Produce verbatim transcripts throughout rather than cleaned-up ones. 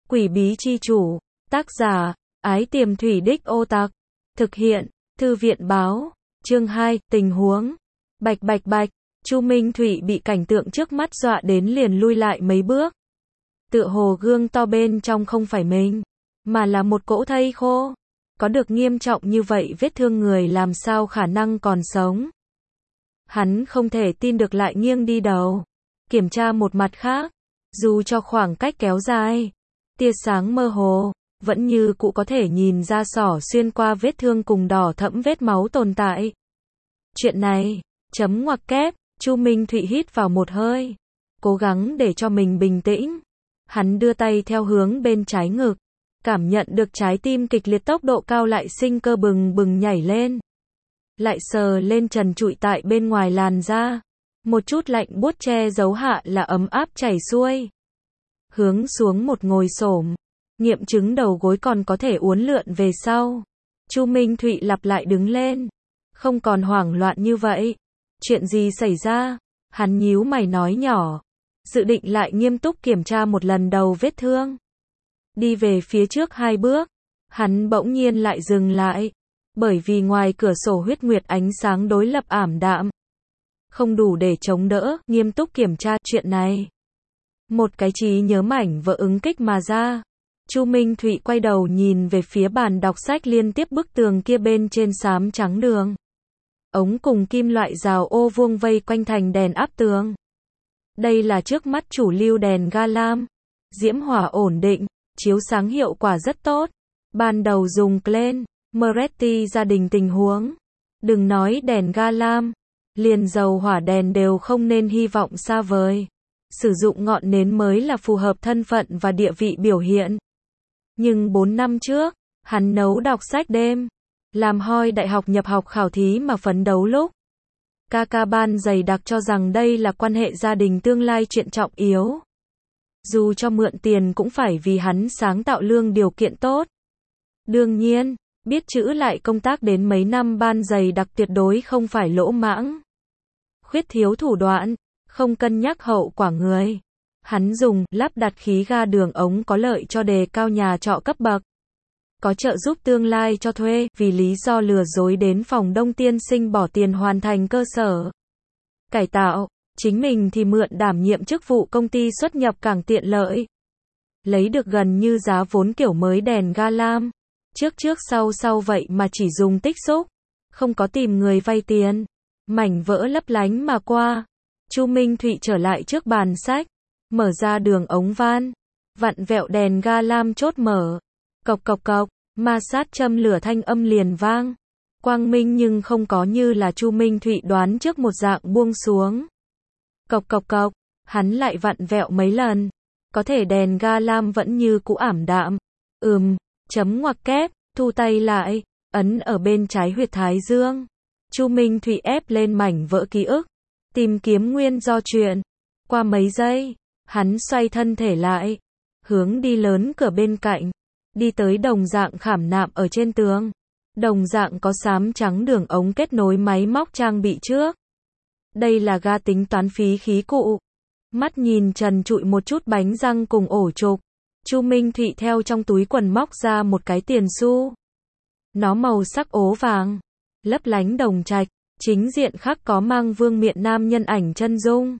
Quỷ bí chi chủ, tác giả, Ái Tiềm Thủy Đích Ô Tặc, thực hiện, Thư viện báo, chương hai, tình huống, bạch bạch bạch, Chu Minh Thụy bị cảnh tượng trước mắt dọa đến liền lui lại mấy bước. Tựa hồ gương to bên trong không phải mình, mà là một cỗ thây khô. Có được nghiêm trọng như vậy vết thương người làm sao khả năng còn sống. Hắn không thể tin được lại nghiêng đi đầu. Kiểm tra một mặt khác, dù cho khoảng cách kéo dài, tia sáng mơ hồ, vẫn như cũ có thể nhìn ra xỏ xuyên qua vết thương cùng đỏ thẫm vết máu tồn tại. Chuyện này, chấm ngoặc kép, Chu Minh Thụy hít vào một hơi, cố gắng để cho mình bình tĩnh. Hắn đưa tay theo hướng bên trái ngực, cảm nhận được trái tim kịch liệt tốc độ cao lại sinh cơ bừng bừng nhảy lên. Lại sờ lên trần trụi tại bên ngoài làn da, một chút lạnh buốt che giấu hạ là ấm áp chảy xuôi. Hướng xuống một ngồi xổm, nghiệm chứng đầu gối còn có thể uốn lượn về sau. Chu Minh Thụy lặp lại đứng lên, không còn hoảng loạn như vậy. Chuyện gì xảy ra? Hắn nhíu mày nói nhỏ, dự định lại nghiêm túc kiểm tra một lần đầu vết thương. Đi về phía trước hai bước, hắn bỗng nhiên lại dừng lại, bởi vì ngoài cửa sổ huyết nguyệt ánh sáng đối lập ảm đạm, không đủ để chống đỡ, nghiêm túc kiểm tra chuyện này. Một cái trí nhớ mảnh vỡ ứng kích mà ra. Chu Minh Thụy quay đầu nhìn về phía bàn đọc sách liên tiếp bức tường kia bên trên xám trắng đường. Ống cùng kim loại rào ô vuông vây quanh thành đèn áp tường. Đây là trước mắt chủ lưu đèn ga lam. Diễm hỏa ổn định, chiếu sáng hiệu quả rất tốt. Ban đầu dùng Glen Moretti gia đình tình huống. Đừng nói đèn ga lam, liền dầu hỏa đèn đều không nên hy vọng xa vời. Sử dụng ngọn nến mới là phù hợp thân phận và địa vị biểu hiện. Nhưng bốn năm trước, hắn nấu đọc sách đêm, làm hoi đại học nhập học khảo thí mà phấn đấu lúc. Ca ca ban dày đặc cho rằng đây là quan hệ gia đình tương lai chuyện trọng yếu. Dù cho mượn tiền cũng phải vì hắn sáng tạo lương điều kiện tốt. Đương nhiên, biết chữ lại công tác đến mấy năm ban dày đặc tuyệt đối không phải lỗ mãng. Khuyết thiếu thủ đoạn, không cân nhắc hậu quả người. Hắn dùng lắp đặt khí ga đường ống có lợi cho đề cao nhà trọ cấp bậc. Có trợ giúp tương lai cho thuê, vì lý do lừa dối đến phòng đông tiên sinh bỏ tiền hoàn thành cơ sở cải tạo, chính mình thì mượn đảm nhiệm chức vụ công ty xuất nhập càng tiện lợi. Lấy được gần như giá vốn kiểu mới đèn ga lam. Trước trước sau sau vậy mà chỉ dùng tích xúc, không có tìm người vay tiền. Mảnh vỡ lấp lánh mà qua. Chu Minh Thụy trở lại trước bàn sách, mở ra đường ống van, vặn vẹo đèn ga lam chốt mở. Cộc cộc cộc, ma sát châm lửa thanh âm liền vang. Quang minh nhưng không có như là Chu Minh Thụy đoán trước một dạng buông xuống. Cộc cộc cộc, hắn lại vặn vẹo mấy lần. Có thể đèn ga lam vẫn như cũ ảm đạm. Ừm, chấm ngoặc kép, thu tay lại, ấn ở bên trái huyệt thái dương. Chu Minh Thụy ép lên mảnh vỡ ký ức, tìm kiếm nguyên do chuyện. Qua mấy giây, hắn xoay thân thể lại, hướng đi lớn cửa bên cạnh, đi tới đồng dạng khảm nạm ở trên tường. Đồng dạng có xám trắng đường ống kết nối máy móc trang bị trước. Đây là ga tính toán phí khí cụ. Mắt nhìn trần trụi một chút bánh răng cùng ổ trục. Chu Minh Thụy theo trong túi quần móc ra một cái tiền xu. Nó màu sắc ố vàng, lấp lánh đồng trạch, chính diện khắc có mang vương miện nam nhân ảnh chân dung.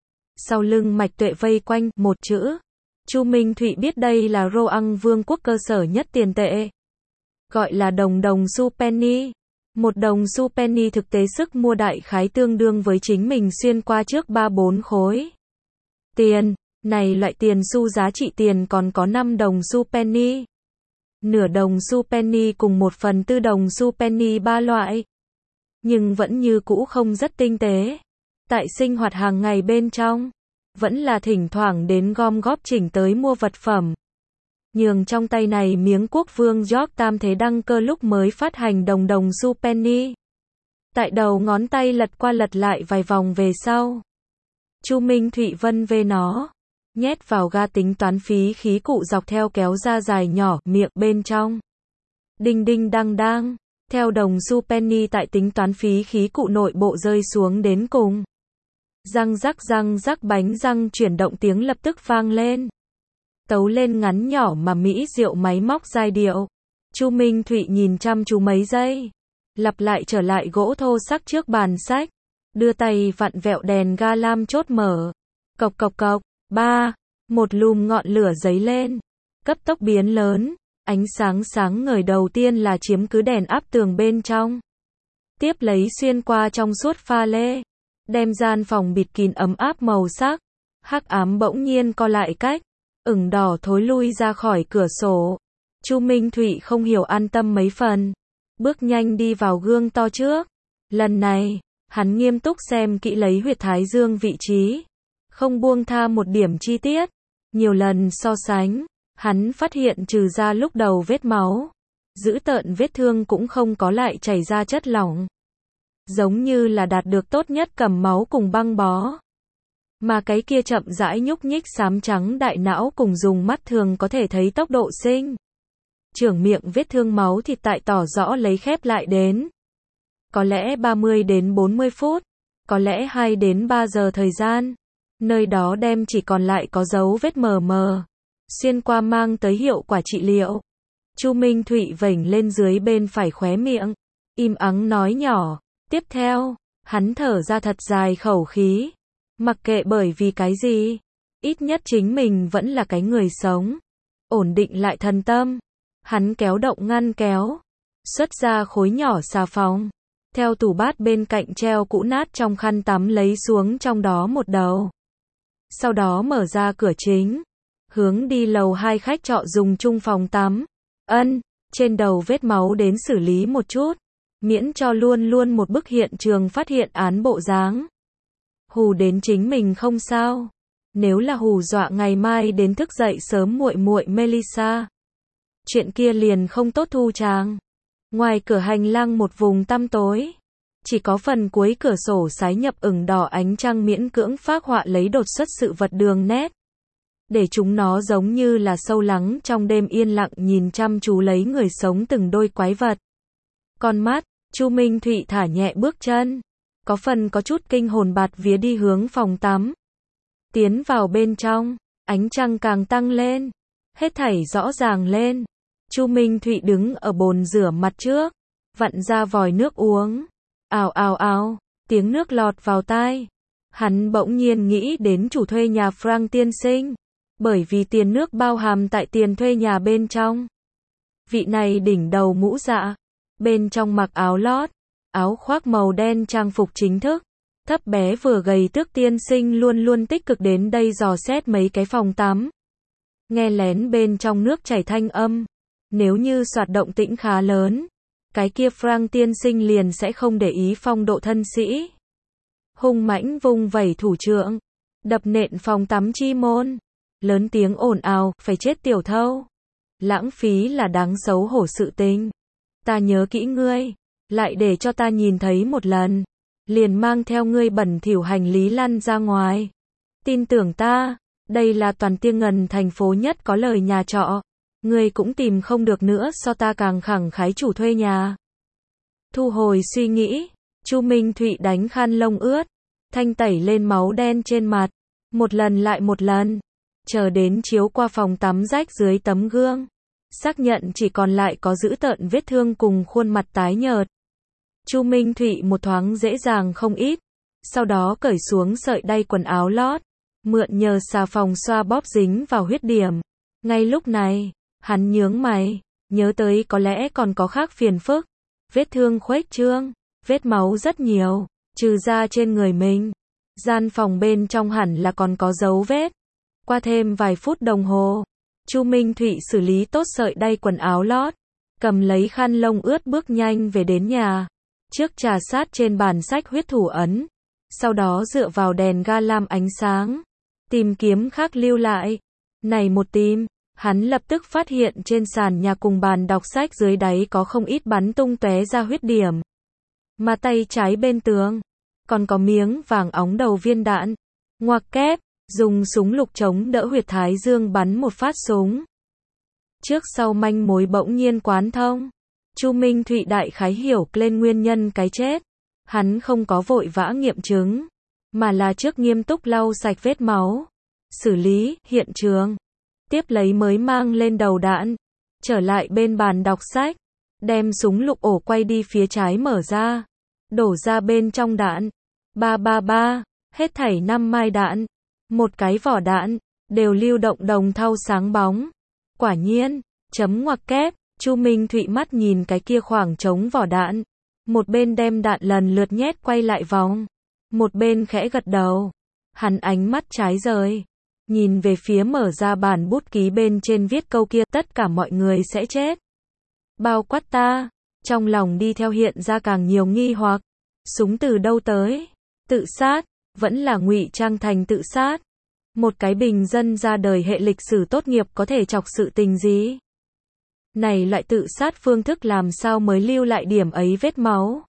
Sau lưng mạch tuệ vây quanh một chữ. Chu Minh Thụy biết đây là Roang vương quốc cơ sở nhất tiền tệ. Gọi là đồng đồng xu penny. Một đồng xu penny thực tế sức mua đại khái tương đương với chính mình xuyên qua trước ba bốn khối tiền. Này loại tiền xu giá trị tiền còn có năm đồng xu penny. Nửa đồng xu penny cùng một phần tư đồng xu penny ba loại. Nhưng vẫn như cũ không rất tinh tế. Tại sinh hoạt hàng ngày bên trong, vẫn là thỉnh thoảng đến gom góp chỉnh tới mua vật phẩm. Nhường trong tay này miếng quốc vương George tam thế đăng cơ lúc mới phát hành đồng đồng xu penny. Tại đầu ngón tay lật qua lật lại vài vòng về sau. Chu Minh Thụy vân về nó. Nhét vào ga tính toán phí khí cụ dọc theo kéo ra dài nhỏ, miệng bên trong. Đinh đinh đăng đăng, theo đồng xu penny tại tính toán phí khí cụ nội bộ rơi xuống đến cùng. Răng rắc răng rắc bánh răng chuyển động tiếng lập tức vang lên. tấu lên ngắn nhỏ mà mỹ diệu máy móc giai điệu. Chu Minh Thụy nhìn chăm chú mấy giây, lặp lại trở lại gỗ thô sắc trước bàn sách, đưa tay vặn vẹo đèn ga lam chốt mở. Cộc cộc cộc, ba, một lùm ngọn lửa giấy lên, cấp tốc biến lớn, ánh sáng sáng ngời đầu tiên là chiếm cứ đèn áp tường bên trong. Tiếp lấy xuyên qua trong suốt pha lê, đem gian phòng bịt kín ấm áp màu sắc. Hắc ám bỗng nhiên co lại cách, ửng đỏ thối lui ra khỏi cửa sổ. Chu Minh Thụy không hiểu an tâm mấy phần, bước nhanh đi vào gương to trước. Lần này, hắn nghiêm túc xem kỹ lấy huyệt thái dương vị trí, không buông tha một điểm chi tiết. Nhiều lần so sánh, hắn phát hiện trừ ra lúc đầu vết máu, dữ tợn vết thương cũng không có lại chảy ra chất lỏng. Giống như là đạt được tốt nhất cầm máu cùng băng bó. Mà cái kia chậm rãi nhúc nhích xám trắng đại não cùng dùng mắt thường có thể thấy tốc độ sinh trưởng miệng vết thương máu thịt tại tỏ rõ lấy khép lại đến. Có lẽ ba mươi đến bốn mươi phút, có lẽ hai đến ba giờ thời gian. Nơi đó đem chỉ còn lại có dấu vết mờ mờ, xuyên qua mang tới hiệu quả trị liệu. Chu Minh Thụy vểnh lên dưới bên phải khóe miệng, im ắng nói nhỏ, tiếp theo, hắn thở ra thật dài khẩu khí. Mặc kệ bởi vì cái gì, ít nhất chính mình vẫn là cái người sống. Ổn định lại thần tâm. Hắn kéo động ngăn kéo, xuất ra khối nhỏ xà phòng, theo tủ bát bên cạnh treo cũ nát trong khăn tắm lấy xuống trong đó một đầu. Sau đó mở ra cửa chính, hướng đi lầu hai khách trọ dùng chung phòng tắm. Ân, trên đầu vết máu đến xử lý một chút, miễn cho luôn luôn một bức hiện trường phát hiện án bộ dáng. Hù đến chính mình không sao, nếu là hù dọa ngày mai đến thức dậy sớm muội muội Melissa, chuyện kia liền không tốt thu chàng. Ngoài cửa hành lang một vùng tăm tối, chỉ có phần cuối cửa sổ sái nhập ửng đỏ ánh trăng miễn cưỡng phác họa lấy đột xuất sự vật đường nét, để chúng nó giống như là sâu lắng trong đêm yên lặng nhìn chăm chú lấy người sống từng đôi quái vật. Con mắt, Chu Minh Thụy thả nhẹ bước chân, có phần có chút kinh hồn bạt vía đi hướng phòng tắm. Tiến vào bên trong, ánh trăng càng tăng lên, hết thảy rõ ràng lên. Chu Minh Thụy đứng ở bồn rửa mặt trước, vặn ra vòi nước uống. Ào ào ào, tiếng nước lọt vào tai. Hắn bỗng nhiên nghĩ đến chủ thuê nhà Frank tiên sinh, bởi vì tiền nước bao hàm tại tiền thuê nhà bên trong. Vị này đỉnh đầu mũ dạ, bên trong mặc áo lót, áo khoác màu đen trang phục chính thức, thấp bé vừa gầy tước tiên sinh luôn luôn tích cực đến đây dò xét mấy cái phòng tắm. Nghe lén bên trong nước chảy thanh âm, nếu như soạt động tĩnh khá lớn, cái kia Frank tiên sinh liền sẽ không để ý phong độ thân sĩ. Hung mãnh vung vẩy thủ trượng, đập nện phòng tắm chi môn, lớn tiếng ồn ào, phải chết tiểu thâu. Lãng phí là đáng xấu hổ sự tình. Ta nhớ kỹ ngươi, lại để cho ta nhìn thấy một lần, liền mang theo ngươi bẩn thỉu hành lý lăn ra ngoài. Tin tưởng ta, đây là toàn Tiên Ngần thành phố nhất có lời nhà trọ. Ngươi cũng tìm không được nữa so ta càng khẳng khái chủ thuê nhà. Thu hồi suy nghĩ, Chu Minh Thụy đánh khăn lông ướt, thanh tẩy lên máu đen trên mặt, một lần lại một lần, chờ đến chiếu qua phòng tắm rách dưới tấm gương, xác nhận chỉ còn lại có dữ tợn vết thương cùng khuôn mặt tái nhợt. Chu Minh Thụy một thoáng dễ dàng không ít, sau đó cởi xuống sợi đay quần áo lót, mượn nhờ xà phòng xoa bóp dính vào huyết điểm. Ngay lúc này, hắn nhướng mày, nhớ tới có lẽ còn có khác phiền phức. Vết thương khuếch trương, vết máu rất nhiều, trừ ra trên người mình. Gian phòng bên trong hẳn là còn có dấu vết. Qua thêm vài phút đồng hồ, Chu Minh Thụy xử lý tốt sợi đay quần áo lót, cầm lấy khăn lông ướt bước nhanh về đến nhà. Trước trà sát trên bàn sách huyết thủ ấn, sau đó dựa vào đèn ga lam ánh sáng, tìm kiếm khác lưu lại. Này một tìm, hắn lập tức phát hiện trên sàn nhà cùng bàn đọc sách dưới đáy có không ít bắn tung tóe ra huyết điểm. Mà tay trái bên tường, còn có miếng vàng óng đầu viên đạn. Ngoặc kép, dùng súng lục chống đỡ huyệt thái dương bắn một phát súng. Trước sau manh mối bỗng nhiên quán thông. Chu Minh Thụy đại khái hiểu lên nguyên nhân cái chết. Hắn không có vội vã nghiệm chứng, mà là trước nghiêm túc lau sạch vết máu, xử lý hiện trường. tiếp lấy mới mang lên đầu đạn, trở lại bên bàn đọc sách, đem súng lục ổ quay đi phía trái mở ra, đổ ra bên trong đạn. Ba ba ba, hết thảy năm mai đạn, một cái vỏ đạn, đều lưu động đồng thau sáng bóng. Quả nhiên, chấm ngoặc kép, Chu Minh Thụy mắt nhìn cái kia khoảng trống vỏ đạn, một bên đem đạn lần lượt nhét quay lại vòng, một bên khẽ gật đầu. Hắn ánh mắt trái rời, nhìn về phía mở ra bản bút ký bên trên viết câu kia, tất cả mọi người sẽ chết, bao quát ta. Trong lòng đi theo hiện ra càng nhiều nghi hoặc, súng từ đâu tới? Tự sát, vẫn là ngụy trang thành tự sát. Một cái bình dân ra đời hệ lịch sử tốt nghiệp có thể chọc sự tình gì? Này loại tự sát phương thức làm sao mới lưu lại điểm ấy vết máu?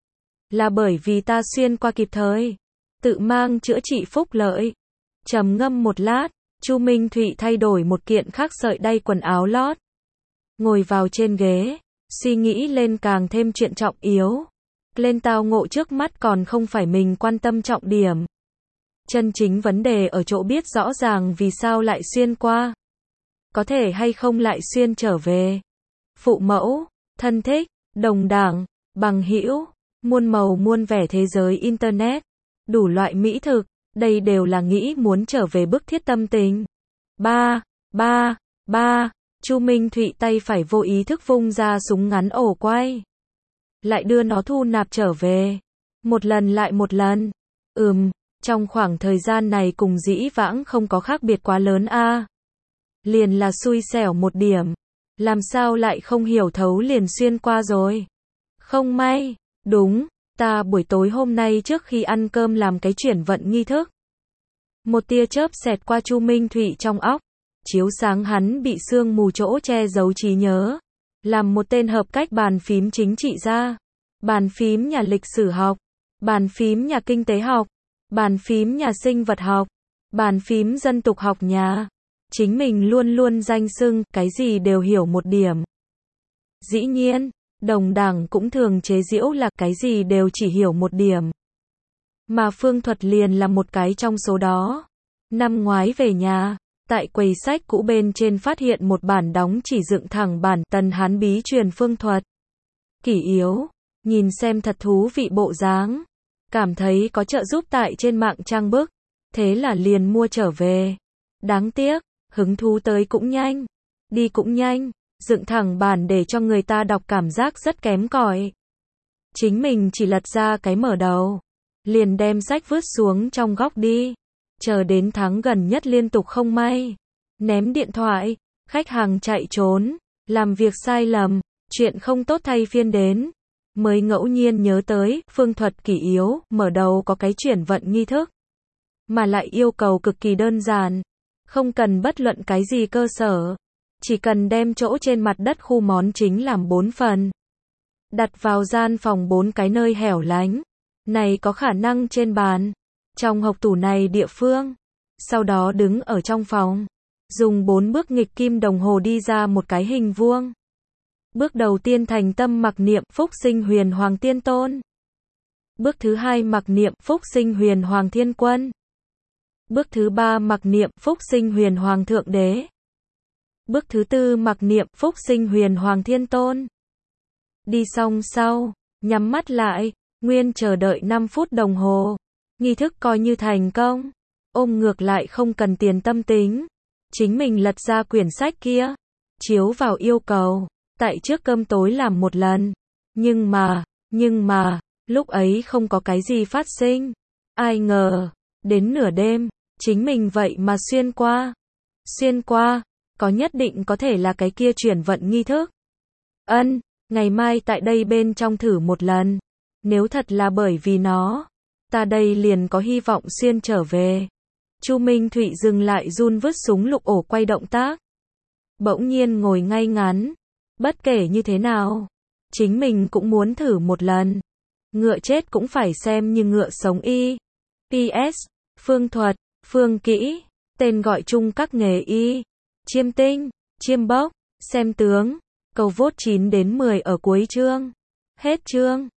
Là bởi vì ta xuyên qua kịp thời, tự mang chữa trị phúc lợi. Trầm ngâm một lát, Chu Minh Thụy thay đổi một kiện khác sợi đay quần áo lót, ngồi vào trên ghế, suy nghĩ lên càng thêm chuyện trọng yếu. Lên tao ngộ trước mắt còn không phải mình quan tâm trọng điểm. Chân chính vấn đề ở chỗ biết rõ ràng vì sao lại xuyên qua. Có thể hay không lại xuyên trở về. Phụ mẫu, thân thích, đồng đảng, bằng hữu, muôn màu muôn vẻ thế giới Internet, đủ loại mỹ thực, đây đều là nghĩ muốn trở về bức thiết tâm tình. Ba, ba, ba, Chu Minh Thụy tay phải vô ý thức vung ra súng ngắn ổ quay. Lại đưa nó thu nạp trở về. Một lần lại một lần. Ừm, trong khoảng thời gian này cùng dĩ vãng không có khác biệt quá lớn a. À. Liền là xui xẻo một điểm. Làm sao lại không hiểu thấu liền xuyên qua rồi. Không may, đúng, ta buổi tối hôm nay trước khi ăn cơm làm cái chuyển vận nghi thức. Một tia chớp xẹt qua Chu Minh Thụy trong óc, chiếu sáng hắn bị sương mù chỗ che giấu trí nhớ. Làm một tên hợp cách bàn phím chính trị gia, bàn phím nhà lịch sử học, bàn phím nhà kinh tế học, bàn phím nhà sinh vật học, bàn phím dân tục học nhà. Chính mình luôn luôn danh xưng, cái gì đều hiểu một điểm. Dĩ nhiên, đồng đảng cũng thường chế giễu là cái gì đều chỉ hiểu một điểm. Mà Phương Thuật liền là một cái trong số đó. Năm ngoái về nhà, tại quầy sách cũ bên trên phát hiện một bản đóng chỉ dựng thẳng bản Tần Hán bí truyền Phương Thuật. Kỷ yếu, nhìn xem thật thú vị bộ dáng, cảm thấy có trợ giúp tại trên mạng trang bức, thế là liền mua trở về. Đáng tiếc, hứng thú tới cũng nhanh, đi cũng nhanh, dựng thẳng bản để cho người ta đọc cảm giác rất kém cỏi. Chính mình chỉ lật ra cái mở đầu, liền đem sách vứt xuống trong góc đi. Chờ đến tháng gần nhất liên tục không may, ném điện thoại, khách hàng chạy trốn, làm việc sai lầm, chuyện không tốt thay phiên đến, mới ngẫu nhiên nhớ tới, Phương Thuật kỷ yếu, mở đầu có cái chuyển vận nghi thức, mà lại yêu cầu cực kỳ đơn giản, không cần bất luận cái gì cơ sở, chỉ cần đem chỗ trên mặt đất khu món chính làm bốn phần, đặt vào gian phòng bốn cái nơi hẻo lánh, này có khả năng trên bàn, trong hộc tủ này địa phương, sau đó đứng ở trong phòng, dùng bốn bước nghịch kim đồng hồ đi ra một cái hình vuông. Bước đầu tiên thành tâm mặc niệm phúc sinh huyền hoàng tiên tôn. Bước thứ hai mặc niệm phúc sinh huyền hoàng thiên quân. Bước thứ ba mặc niệm phúc sinh huyền hoàng thượng đế. Bước thứ tư mặc niệm phúc sinh huyền hoàng thiên tôn. Đi xong sau, nhắm mắt lại, nguyên chờ đợi năm phút đồng hồ. Nghi thức coi như thành công. Ôm ngược lại không cần tiền tâm tính. Chính mình lật ra quyển sách kia, chiếu vào yêu cầu, tại trước cơm tối làm một lần. Nhưng mà, nhưng mà, lúc ấy không có cái gì phát sinh. Ai ngờ, đến nửa đêm, chính mình vậy mà xuyên qua. Xuyên qua, có nhất định có thể là cái kia chuyển vận nghi thức. Ân, ngày mai tại đây bên trong thử một lần. Nếu thật là bởi vì nó, ta đây liền có hy vọng xuyên trở về. Chu Minh Thụy dừng lại run vứt súng lục ổ quay động tác. Bỗng nhiên ngồi ngay ngắn. Bất kể như thế nào, chính mình cũng muốn thử một lần. Ngựa chết cũng phải xem như ngựa sống y. pê ét. Phương Thuật, Phương Kỹ, tên gọi chung các nghề y. Chiêm tinh, chiêm bốc, xem tướng. Câu vote chín đến mười ở cuối chương. Hết chương.